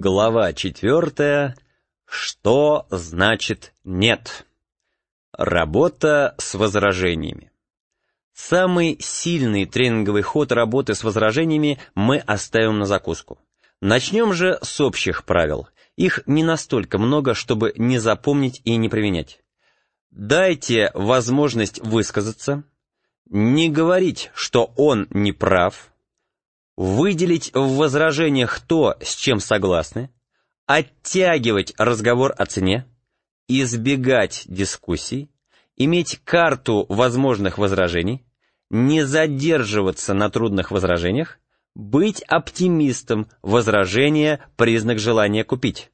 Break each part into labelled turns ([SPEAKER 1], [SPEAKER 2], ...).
[SPEAKER 1] Глава 4. Что значит «нет»? Работа с возражениями. Самый сильный тренинговый ход работы с возражениями мы оставим на закуску. Начнем же с общих правил. Их не настолько много, чтобы не запомнить и не применять. Дайте возможность высказаться, не говорить, что он не прав, выделить в возражениях то, с чем согласны, оттягивать разговор о цене, избегать дискуссий, иметь карту возможных возражений, не задерживаться на трудных возражениях, быть оптимистом, возражение – признак желания купить.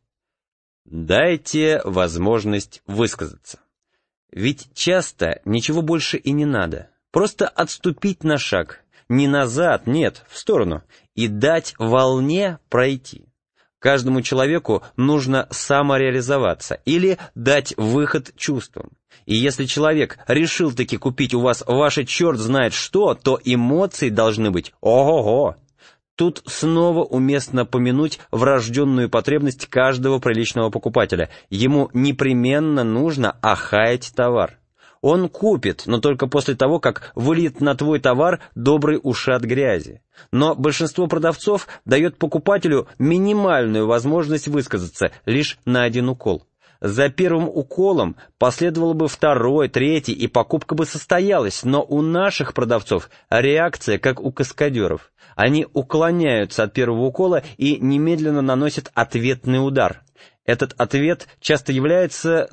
[SPEAKER 1] Дайте возможность высказаться. Ведь часто ничего больше и не надо, просто отступить на шаг. Не назад, нет, в сторону, и дать волне пройти. Каждому человеку нужно самореализоваться или дать выход чувствам. И если человек решил таки купить у вас ваше черт знает что, то эмоции должны быть ого-го. Тут снова уместно помянуть врожденную потребность каждого приличного покупателя. Ему непременно нужно охаять товар. Он купит, но только после того, как выльет на твой товар добрый ушат грязи. Но большинство продавцов дает покупателю минимальную возможность высказаться лишь на один укол. За первым уколом последовало бы второй, третий, и покупка бы состоялась, но у наших продавцов реакция как у каскадеров. Они уклоняются от первого укола и немедленно наносят ответный удар. Этот ответ часто является,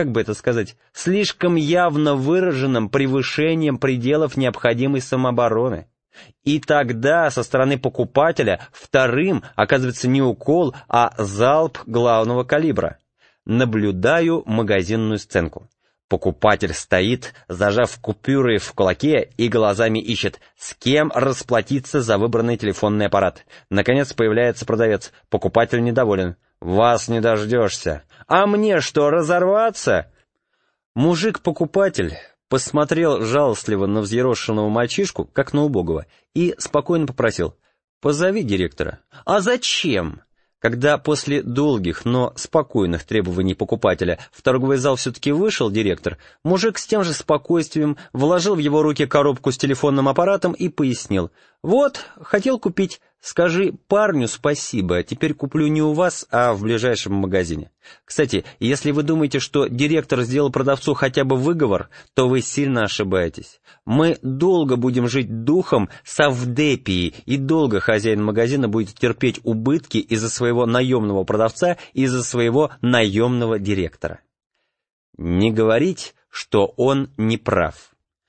[SPEAKER 1] слишком явно выраженным превышением пределов необходимой самообороны. И тогда со стороны покупателя вторым оказывается не укол, а залп главного калибра. Наблюдаю магазинную сценку. Покупатель стоит, зажав купюры в кулаке и глазами ищет, с кем расплатиться за выбранный телефонный аппарат. Наконец появляется продавец. Покупатель недоволен. «Вас не дождешься. А мне что, разорваться?» Мужик-покупатель посмотрел жалостливо на взъерошенного мальчишку, как на убогого, и спокойно попросил: «Позови директора». «А зачем?» Когда после долгих, но спокойных требований покупателя в торговый зал все-таки вышел директор, мужик с тем же спокойствием вложил в его руки коробку с телефонным аппаратом и пояснил: «Вот, хотел купить. Скажи парню спасибо, теперь куплю не у вас, а в ближайшем магазине». Кстати, если вы думаете, что директор сделал продавцу хотя бы выговор, то вы сильно ошибаетесь. Мы долго будем жить духом совдепии, и долго хозяин магазина будет терпеть убытки из-за своего наемного продавца, из-за своего наемного директора. Не говорить, что он не прав.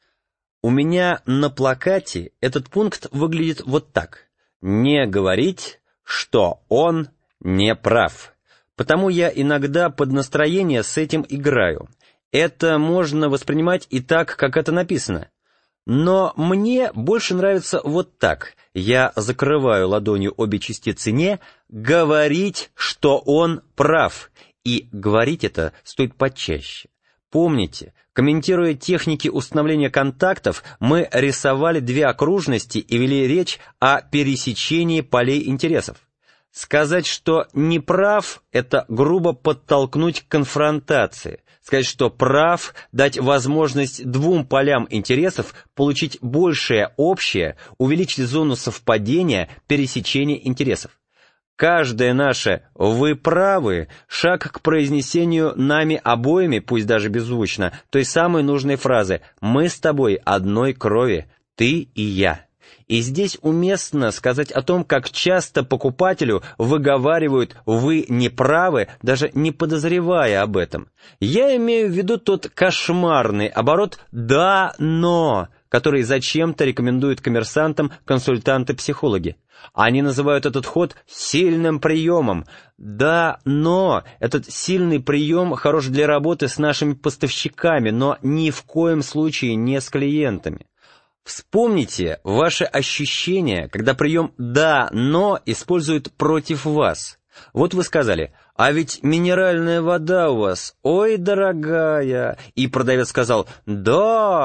[SPEAKER 1] У меня на плакате этот пункт выглядит вот так. Не говорить, что он не прав. Потому я иногда под настроение с этим играю. Это можно воспринимать и так, как это написано. Но мне больше нравится вот так. Я закрываю ладонью обе частицы «не», говорить, что он прав. И говорить это стоит почаще. Помните, комментируя техники установления контактов, мы рисовали две окружности и вели речь о пересечении полей интересов. Сказать, что не прав, это грубо подтолкнуть к конфронтации. Сказать, что прав, дать возможность двум полям интересов получить большее общее, увеличить зону совпадения, пересечения интересов. Каждое наше «вы правы» — шаг к произнесению нами обоими, пусть даже беззвучно, той самой нужной фразы «мы с тобой одной крови, ты и я». И здесь уместно сказать о том, как часто покупателю выговаривают «вы не правы», даже не подозревая об этом. Я имею в виду тот кошмарный оборот «да, но», который зачем-то рекомендуют коммерсантам консультанты-психологи. Они называют этот ход сильным приемом. Да, но этот сильный прием хорош для работы с нашими поставщиками, но ни в коем случае не с клиентами. Вспомните ваши ощущения, когда прием «да, но» используют против вас. Вот вы сказали: «А ведь минеральная вода у вас, ой, дорогая». И продавец сказал: «Да,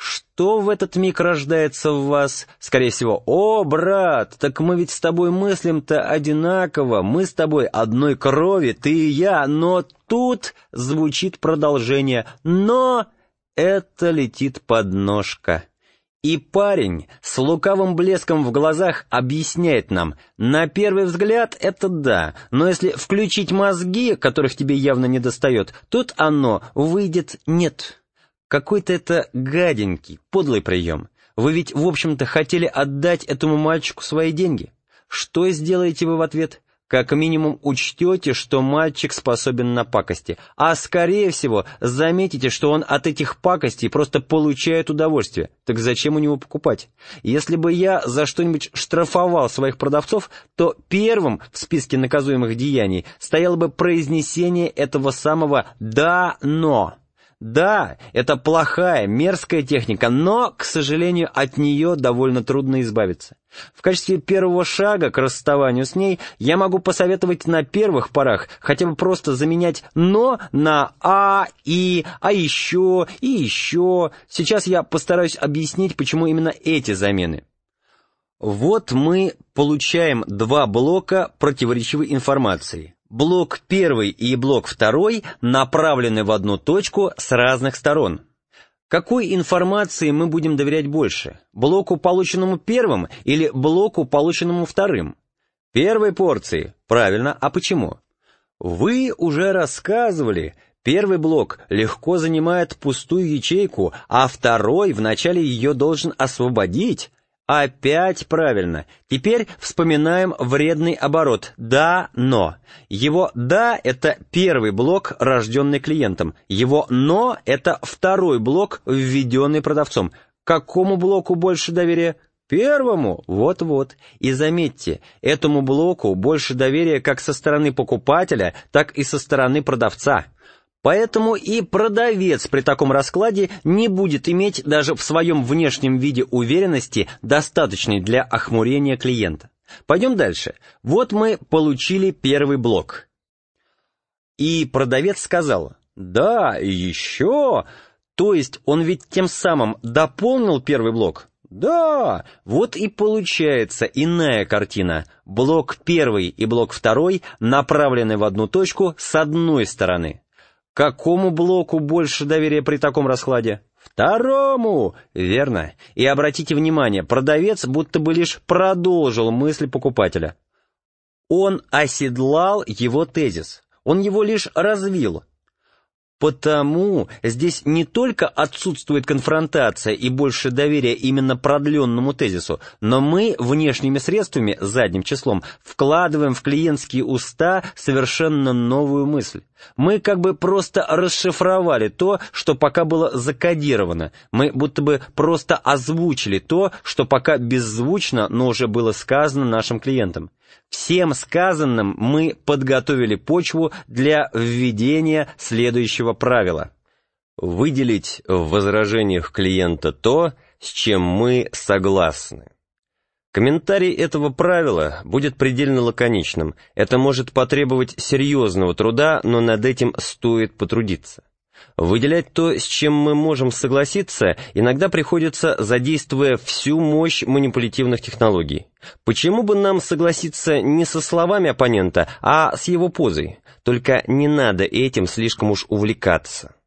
[SPEAKER 1] Что в этот миг рождается в вас? Скорее всего, «О, брат, так мы ведь с тобой мыслим-то одинаково, мы с тобой одной крови, ты и я», но тут звучит продолжение «но» это летит подножка. И парень с лукавым блеском в глазах объясняет нам: на первый взгляд это да, но если включить мозги, которых тебе явно недостает, тут оно выйдет нет. Какой-то это гаденький, подлый прием. Вы ведь, в общем-то, хотели отдать этому мальчику свои деньги. Что сделаете вы в ответ? Как минимум учтете, что мальчик способен на пакости, а скорее всего заметите, что он от этих пакостей просто получает удовольствие. Так зачем у него покупать? Если бы я за что-нибудь штрафовал своих продавцов, то первым в списке наказуемых деяний стояло бы произнесение этого самого «да, но». Да, это плохая, мерзкая техника, но, к сожалению, от нее довольно трудно избавиться. В качестве первого шага к расставанию с ней я могу посоветовать на первых порах хотя бы просто заменять «но» на «а», «и», «а еще» и «еще». Сейчас я постараюсь объяснить, почему именно эти замены. Вот мы получаем два блока противоречивой информации. Блок первый и блок второй направлены в одну точку с разных сторон. Какой информации мы будем доверять больше? Блоку, полученному первым, или блоку, полученному вторым? Первой порции. Правильно, а почему? Вы уже рассказывали, первый блок легко занимает пустую ячейку, а второй вначале ее должен освободить. Опять правильно. Теперь вспоминаем вредный оборот «да, но». Его «да» — это первый блок, рожденный клиентом. Его «но» — это второй блок, введенный продавцом. Какому блоку больше доверия? Первому. Вот-вот. И заметьте, этому блоку больше доверия как со стороны покупателя, так и со стороны продавца. Поэтому и продавец при таком раскладе не будет иметь даже в своем внешнем виде уверенности, достаточной для охмурения клиента. Пойдем дальше. Вот мы получили первый блок. И продавец сказал: «Да, еще...» То есть он ведь тем самым дополнил первый блок? Да, вот и получается иная картина. Блок первый и блок второй направлены в одну точку с одной стороны. Какому блоку больше доверия при таком раскладе? Второму! Верно. И обратите внимание, продавец будто бы лишь продолжил мысль покупателя. Он оседлал его тезис, он его лишь развил. Потому здесь не только отсутствует конфронтация и больше доверия именно продленному тезису, но мы внешними средствами, задним числом, вкладываем в клиентские уста совершенно новую мысль. Мы как бы просто расшифровали то, что пока было закодировано. Мы будто бы просто озвучили то, что пока беззвучно, но уже было сказано нашим клиентам. Всем сказанным мы подготовили почву для введения следующего правила. Выделить в возражениях клиента то, с чем мы согласны. Комментарий этого правила будет предельно лаконичным. Это может потребовать серьезного труда, но над этим стоит потрудиться. Выделять то, с чем мы можем согласиться, иногда приходится, задействуя всю мощь манипулятивных технологий. Почему бы нам согласиться не со словами оппонента, а с его позой? Только не надо этим слишком уж увлекаться.